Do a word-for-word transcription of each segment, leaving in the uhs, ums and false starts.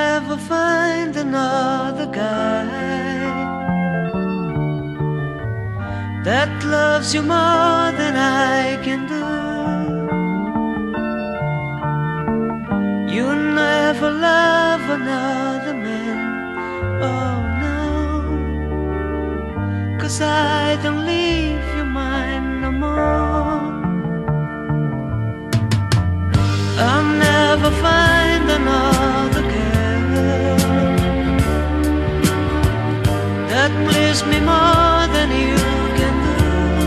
never find another guy that loves you more than I can do. You'll never love another man, oh no, 'cause I don't leave your mind no more. I'll never find another girl that please me more than you can do.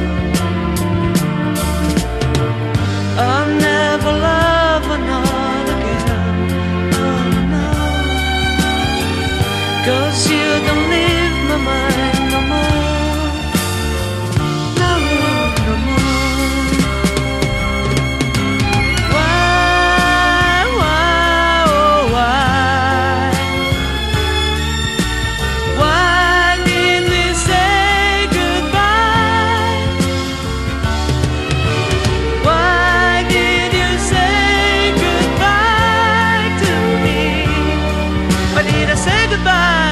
I'll never love another girl, oh no, 'cause you don't leave my mind no more, no, no more. Why, why, oh why? Why did we say goodbye? Why did you say goodbye to me? Why did I say goodbye?